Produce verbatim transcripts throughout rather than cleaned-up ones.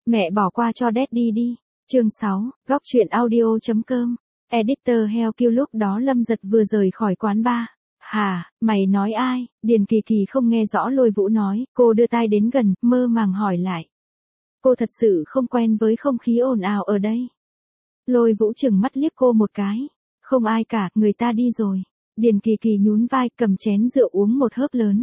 Mẹ bỏ qua cho Daddy đi. Chương sáu, góc truyện audio chấm com. Editor Heo Kêu lúc đó Lâm Giật vừa rời khỏi quán bar. Hà, mày nói ai? Điền Kỳ Kỳ không nghe rõ Lôi Vũ nói, cô đưa tai đến gần, mơ màng hỏi lại. Cô thật sự không quen với không khí ồn ào ở đây. Lôi Vũ chừng mắt liếc cô một cái. Không ai cả, người ta đi rồi. Điền Kỳ Kỳ nhún vai, cầm chén rượu uống một hớp lớn.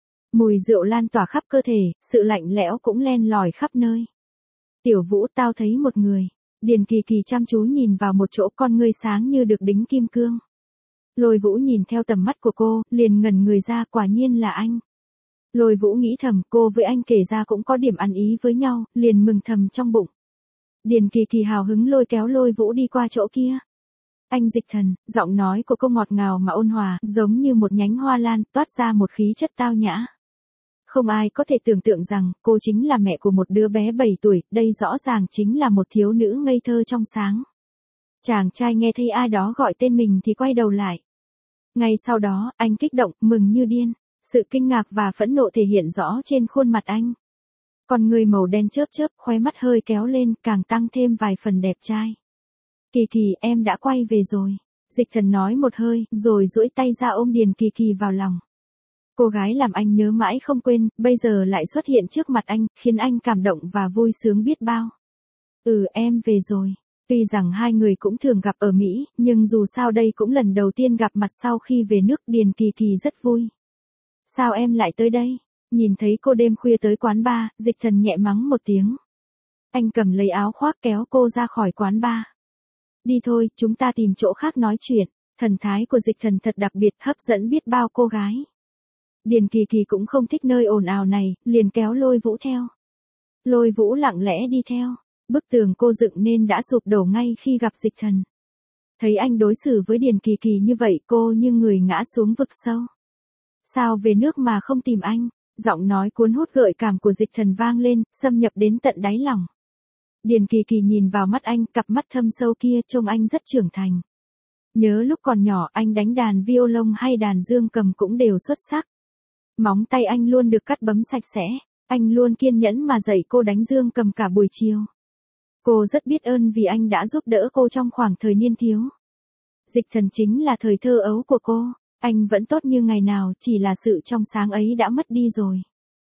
Mùi rượu lan tỏa khắp cơ thể, sự lạnh lẽo cũng len lỏi khắp nơi. Tiểu Vũ, tao thấy một người. Điền Kỳ Kỳ chăm chú nhìn vào một chỗ, con ngươi sáng như được đính kim cương. Lôi Vũ nhìn theo tầm mắt của cô, liền ngẩn người ra, quả nhiên là anh. Lôi Vũ nghĩ thầm, cô với anh kể ra cũng có điểm ăn ý với nhau, liền mừng thầm trong bụng. Điền Kỳ Kỳ hào hứng lôi kéo Lôi Vũ đi qua chỗ kia. Anh Dịch Thần, giọng nói của cô ngọt ngào mà ôn hòa, giống như một nhánh hoa lan, toát ra một khí chất tao nhã. Không ai có thể tưởng tượng rằng, cô chính là mẹ của một đứa bé bảy tuổi, đây rõ ràng chính là một thiếu nữ ngây thơ trong sáng. Chàng trai nghe thấy ai đó gọi tên mình thì quay đầu lại. Ngay sau đó, anh kích động, mừng như điên. Sự kinh ngạc và phẫn nộ thể hiện rõ trên khuôn mặt anh. Con người màu đen chớp chớp, khóe mắt hơi kéo lên, càng tăng thêm vài phần đẹp trai. Kỳ Kỳ, em đã quay về rồi. Dịch Thần nói một hơi, rồi duỗi tay ra ôm Điền Kỳ Kỳ vào lòng. Cô gái làm anh nhớ mãi không quên, bây giờ lại xuất hiện trước mặt anh, khiến anh cảm động và vui sướng biết bao. Ừ, em về rồi. Tuy rằng hai người cũng thường gặp ở Mỹ, nhưng dù sao đây cũng lần đầu tiên gặp mặt sau khi về nước. Điền Kỳ Kỳ rất vui. Sao em lại tới đây? Nhìn thấy cô đêm khuya tới quán bar, Dịch Thần nhẹ mắng một tiếng. Anh cầm lấy áo khoác kéo cô ra khỏi quán bar. Đi thôi, chúng ta tìm chỗ khác nói chuyện. Thần thái của Dịch Thần thật đặc biệt, hấp dẫn biết bao cô gái. Điền Kỳ Kỳ cũng không thích nơi ồn ào này, liền kéo Lôi Vũ theo. Lôi Vũ lặng lẽ đi theo. Bức tường cô dựng nên đã sụp đổ ngay khi gặp Dịch Thần. Thấy anh đối xử với Điền Kỳ Kỳ như vậy, cô như người ngã xuống vực sâu. Sao về nước mà không tìm anh? Giọng nói cuốn hút gợi cảm của Dịch Thần vang lên, xâm nhập đến tận đáy lòng. Điền Kỳ Kỳ nhìn vào mắt anh, cặp mắt thâm sâu kia trông anh rất trưởng thành. Nhớ lúc còn nhỏ anh đánh đàn violon hay đàn dương cầm cũng đều xuất sắc. Móng tay anh luôn được cắt bấm sạch sẽ, anh luôn kiên nhẫn mà dạy cô đánh dương cầm cả buổi chiều. Cô rất biết ơn vì anh đã giúp đỡ cô trong khoảng thời niên thiếu. Dịch Thần chính là thời thơ ấu của cô, anh vẫn tốt như ngày nào, chỉ là sự trong sáng ấy đã mất đi rồi.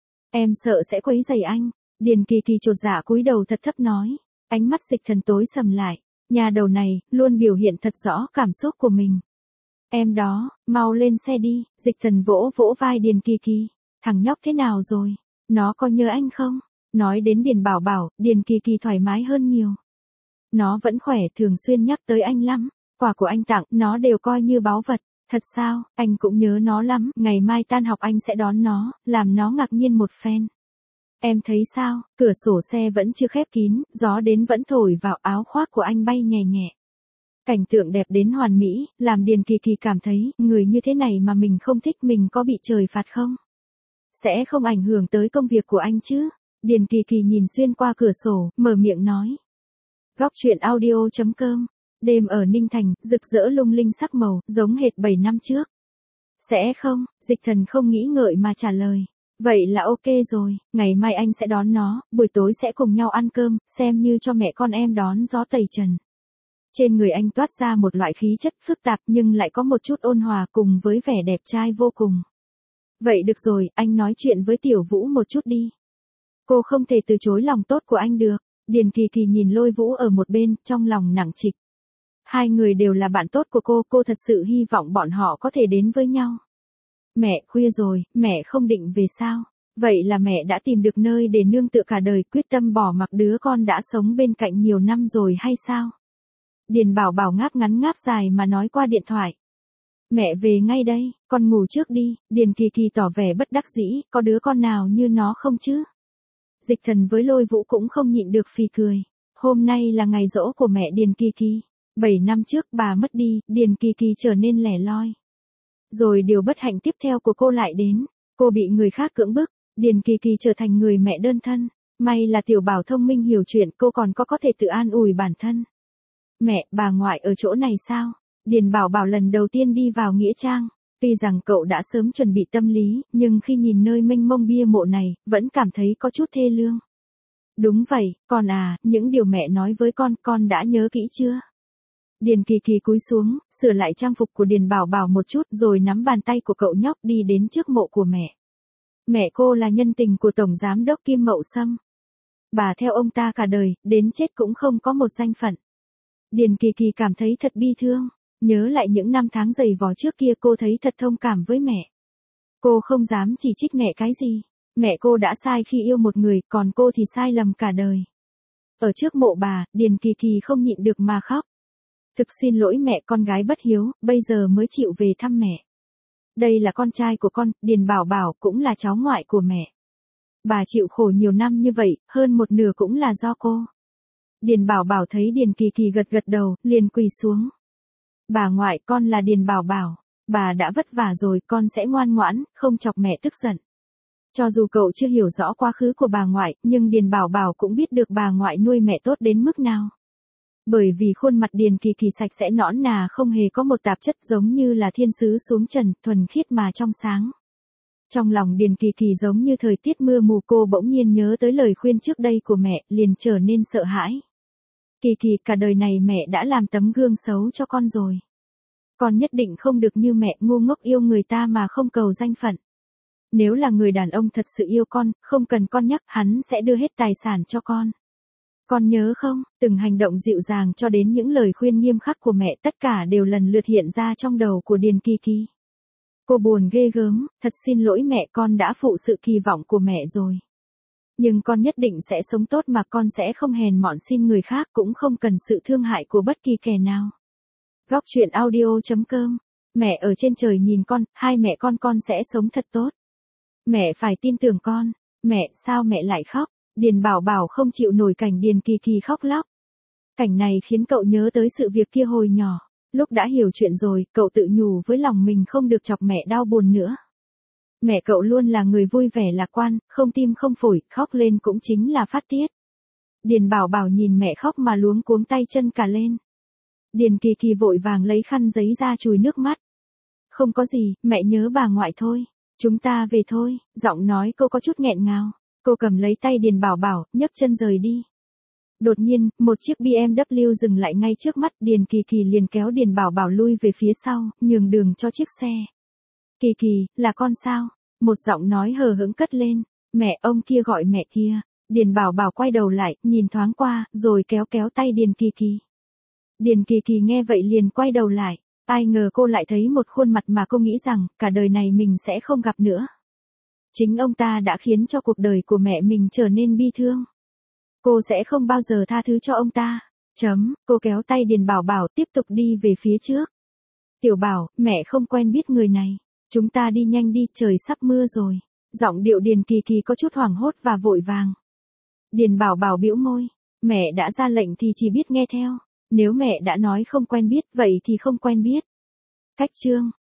Em sợ sẽ quấy rầy anh. Điền Kỳ Kỳ chột dạ cúi đầu thật thấp nói. Ánh mắt Dịch Thần tối sầm lại, nhà đầu này luôn biểu hiện thật rõ cảm xúc của mình. Em đó, mau lên xe đi. Dịch Thần vỗ vỗ vai Điền Kỳ Kỳ. Thằng nhóc thế nào rồi? Nó có nhớ anh không? Nói đến Điền Bảo Bảo, Điền Kỳ Kỳ thoải mái hơn nhiều. Nó vẫn khỏe, thường xuyên nhắc tới anh lắm. Quà của anh tặng, nó đều coi như báu vật. Thật sao, anh cũng nhớ nó lắm. Ngày mai tan học anh sẽ đón nó, làm nó ngạc nhiên một phen. Em thấy sao, cửa sổ xe vẫn chưa khép kín, gió đến vẫn thổi vào, áo khoác của anh bay nhẹ nhẹ. Cảnh tượng đẹp đến hoàn mỹ, làm Điền Kỳ Kỳ cảm thấy, người như thế này mà mình không thích, mình có bị trời phạt không? Sẽ không ảnh hưởng tới công việc của anh chứ? Điền Kỳ Kỳ nhìn xuyên qua cửa sổ, mở miệng nói. Góc truyện audio chấm com. Đêm ở Ninh Thành, rực rỡ lung linh sắc màu, giống hệt bảy năm trước. Sẽ không, Dịch Thần không nghĩ ngợi mà trả lời. Vậy là ok rồi, ngày mai anh sẽ đón nó, buổi tối sẽ cùng nhau ăn cơm, xem như cho mẹ con em đón gió tẩy trần. Trên người anh toát ra một loại khí chất phức tạp nhưng lại có một chút ôn hòa cùng với vẻ đẹp trai vô cùng. Vậy được rồi, anh nói chuyện với Tiểu Vũ một chút đi. Cô không thể từ chối lòng tốt của anh được. Điền Kỳ Kỳ nhìn Lôi Vũ ở một bên, trong lòng nặng trịch. Hai người đều là bạn tốt của cô, cô thật sự hy vọng bọn họ có thể đến với nhau. Mẹ, khuya rồi, mẹ không định về sao? Vậy là mẹ đã tìm được nơi để nương tựa cả đời, quyết tâm bỏ mặc đứa con đã sống bên cạnh nhiều năm rồi hay sao? Điền Bảo Bảo ngáp ngắn ngáp dài mà nói qua điện thoại. Mẹ về ngay đây, con ngủ trước đi. Điền Kỳ Kỳ tỏ vẻ bất đắc dĩ, có đứa con nào như nó không chứ? Dịch Thần với Lôi Vũ cũng không nhịn được phì cười. Hôm nay là ngày giỗ của mẹ Điền Kỳ Kỳ. Bảy năm trước bà mất đi, Điền Kỳ Kỳ trở nên lẻ loi. Rồi điều bất hạnh tiếp theo của cô lại đến. Cô bị người khác cưỡng bức, Điền Kỳ Kỳ trở thành người mẹ đơn thân. May là Tiểu Bảo thông minh hiểu chuyện, cô còn có có thể tự an ủi bản thân. Mẹ, bà ngoại ở chỗ này sao? Điền Bảo Bảo lần đầu tiên đi vào nghĩa trang. Tuy rằng cậu đã sớm chuẩn bị tâm lý, nhưng khi nhìn nơi mênh mông bia mộ này, vẫn cảm thấy có chút thê lương. Đúng vậy, con à, những điều mẹ nói với con, con đã nhớ kỹ chưa? Điền Kỳ Kỳ cúi xuống, sửa lại trang phục của Điền Bảo Bảo một chút rồi nắm bàn tay của cậu nhóc đi đến trước mộ của mẹ. Mẹ cô là nhân tình của Tổng Giám đốc Kim Mậu Sâm. Bà theo ông ta cả đời, đến chết cũng không có một danh phận. Điền Kỳ Kỳ cảm thấy thật bi thương, nhớ lại những năm tháng dày vò trước kia cô thấy thật thông cảm với mẹ. Cô không dám chỉ trích mẹ cái gì. Mẹ cô đã sai khi yêu một người, còn cô thì sai lầm cả đời. Ở trước mộ bà, Điền Kỳ Kỳ không nhịn được mà khóc. Thực xin lỗi mẹ, con gái bất hiếu, bây giờ mới chịu về thăm mẹ. Đây là con trai của con, Điền Bảo Bảo, cũng là cháu ngoại của mẹ. Bà chịu khổ nhiều năm như vậy, hơn một nửa cũng là do cô. Điền Bảo Bảo thấy Điền Kỳ Kỳ gật gật đầu, liền quỳ xuống. Bà ngoại, con là Điền Bảo Bảo. Bà đã vất vả rồi, con sẽ ngoan ngoãn, không chọc mẹ tức giận. Cho dù cậu chưa hiểu rõ quá khứ của bà ngoại, nhưng Điền Bảo Bảo cũng biết được bà ngoại nuôi mẹ tốt đến mức nào. Bởi vì khuôn mặt Điền Kỳ Kỳ sạch sẽ nõn nà, không hề có một tạp chất, giống như là thiên sứ xuống trần, thuần khiết mà trong sáng. Trong lòng Điền Kỳ Kỳ giống như thời tiết mưa mù, cô bỗng nhiên nhớ tới lời khuyên trước đây của mẹ, liền trở nên sợ hãi. Kỳ Kỳ, cả đời này mẹ đã làm tấm gương xấu cho con rồi. Con nhất định không được như mẹ, ngu ngốc yêu người ta mà không cầu danh phận. Nếu là người đàn ông thật sự yêu con, không cần con nhắc, hắn sẽ đưa hết tài sản cho con. Con nhớ không, từng hành động dịu dàng cho đến những lời khuyên nghiêm khắc của mẹ, tất cả đều lần lượt hiện ra trong đầu của Điền Kỳ Kỳ. Cô buồn ghê gớm, thật xin lỗi mẹ, con đã phụ sự kỳ vọng của mẹ rồi. Nhưng con nhất định sẽ sống tốt mà, con sẽ không hèn mọn xin người khác, cũng không cần sự thương hại của bất kỳ kẻ nào. Góc truyện audio chấm com. Mẹ ở trên trời nhìn con, hai mẹ con con sẽ sống thật tốt. Mẹ phải tin tưởng con. Mẹ, sao mẹ lại khóc? Điền Bảo Bảo không chịu nổi cảnh Điền Kỳ Kỳ khóc lóc. Cảnh này khiến cậu nhớ tới sự việc kia hồi nhỏ. Lúc đã hiểu chuyện rồi, cậu tự nhủ với lòng mình không được chọc mẹ đau buồn nữa. Mẹ cậu luôn là người vui vẻ lạc quan, không tim không phổi, khóc lên cũng chính là phát tiết. Điền Bảo Bảo nhìn mẹ khóc mà luống cuống tay chân cả lên. Điền Kỳ Kỳ vội vàng lấy khăn giấy ra chùi nước mắt. Không có gì, mẹ nhớ bà ngoại thôi. Chúng ta về thôi, giọng nói cô có chút nghẹn ngào. Cô cầm lấy tay Điền Bảo Bảo, nhấc chân rời đi. Đột nhiên, một chiếc bê em vê dừng lại ngay trước mắt, Điền Kỳ Kỳ liền kéo Điền Bảo Bảo lui về phía sau, nhường đường cho chiếc xe. Kỳ Kỳ, là con sao? Một giọng nói hờ hững cất lên. Mẹ, ông kia gọi mẹ kia. Điền Bảo Bảo quay đầu lại, nhìn thoáng qua, rồi kéo kéo tay Điền Kỳ Kỳ. Điền Kỳ Kỳ nghe vậy liền quay đầu lại. Ai ngờ cô lại thấy một khuôn mặt mà cô nghĩ rằng, cả đời này mình sẽ không gặp nữa. Chính ông ta đã khiến cho cuộc đời của mẹ mình trở nên bi thương. Cô sẽ không bao giờ tha thứ cho ông ta. Chấm, cô kéo tay Điền Bảo Bảo tiếp tục đi về phía trước. Tiểu Bảo, mẹ không quen biết người này. Chúng ta đi nhanh đi, trời sắp mưa rồi. Giọng điệu Điền Kỳ Kỳ có chút hoảng hốt và vội vàng. Điền Bảo Bảo bĩu môi. Mẹ đã ra lệnh thì chỉ biết nghe theo. Nếu mẹ đã nói không quen biết, vậy thì không quen biết. Cách chương.